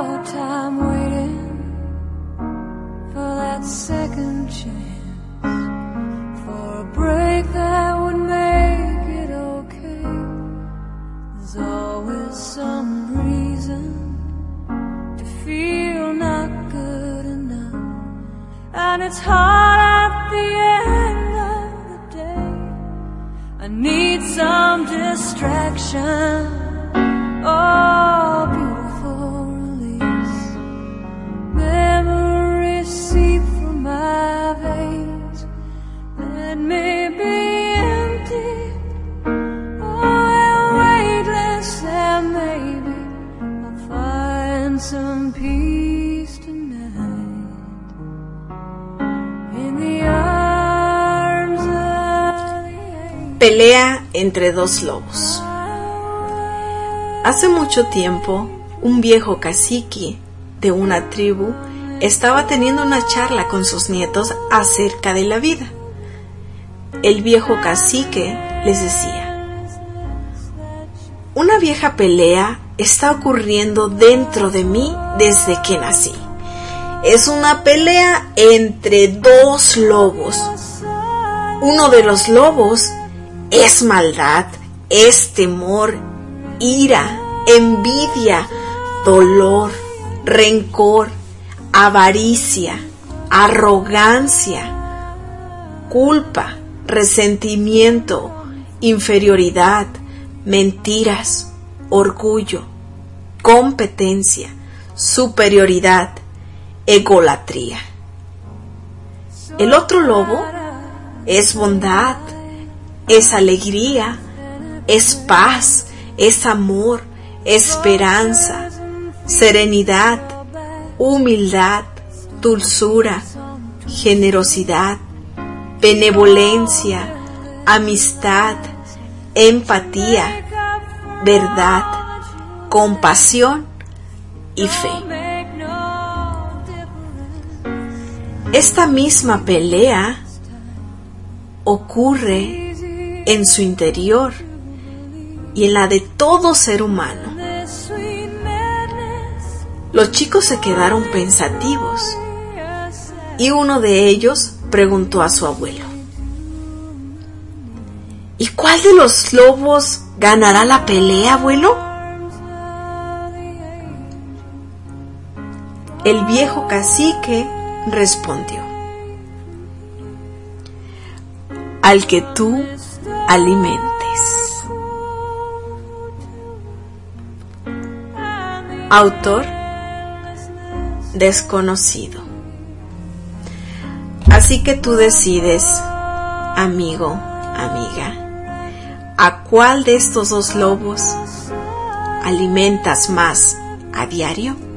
all the time waiting for that second chance, for a break that would make it okay. There's always some reason to feel not good enough, and it's hard at the end of the day. I need some distraction, oh, beautiful release. Memories seep from my veins, let me be empty, oh, weightless, and maybe I'll find some peace tonight in the arms of the angel. Pelea entre dos lobos. Hace mucho tiempo, un viejo cacique de una tribu estaba teniendo una charla con sus nietos acerca de la vida. El viejo cacique les decía: una vieja pelea está ocurriendo dentro de mí desde que nací. Es una pelea entre dos lobos. Uno de los lobos es maldad, es temor, ira, envidia, dolor, rencor, avaricia, arrogancia, culpa, resentimiento, inferioridad, mentiras, orgullo, competencia, superioridad, egolatría. El otro lobo es bondad, es alegría, es paz, es amor, esperanza, serenidad, humildad, dulzura, generosidad, benevolencia, amistad, empatía, verdad, compasión y fe. Esta misma pelea ocurre en su interior y en la de todo ser humano. Los chicos se quedaron pensativos y uno de ellos preguntó a su abuelo: ¿y cuál de los lobos ganará la pelea, abuelo? El viejo cacique respondió: al que tú alimentes. Autor desconocido. Así que tú decides, amigo, amiga, ¿a cuál de estos dos lobos alimentas más a diario?